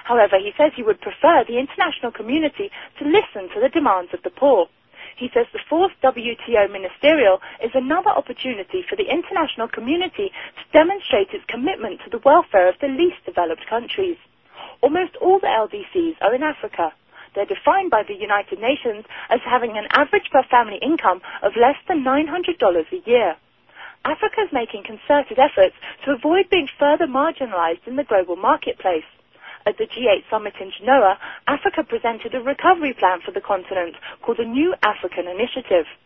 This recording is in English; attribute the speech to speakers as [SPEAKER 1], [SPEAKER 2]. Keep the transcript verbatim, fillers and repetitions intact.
[SPEAKER 1] However, he says he would prefer the international community to listen to the demands of the poor. He says the fourth W T O ministerial is another opportunity for the international community to demonstrate its commitment to the welfare of the least developed countries. Almost all the L D Cs are in Africa. They're defined by the United Nations as having an average per family income of less than nine hundred dollars a year. Africa is making concerted efforts to avoid being further marginalized in the global marketplace. At the G eight summit in Genoa, Africa presented a recovery plan for the continent called the New African Initiative.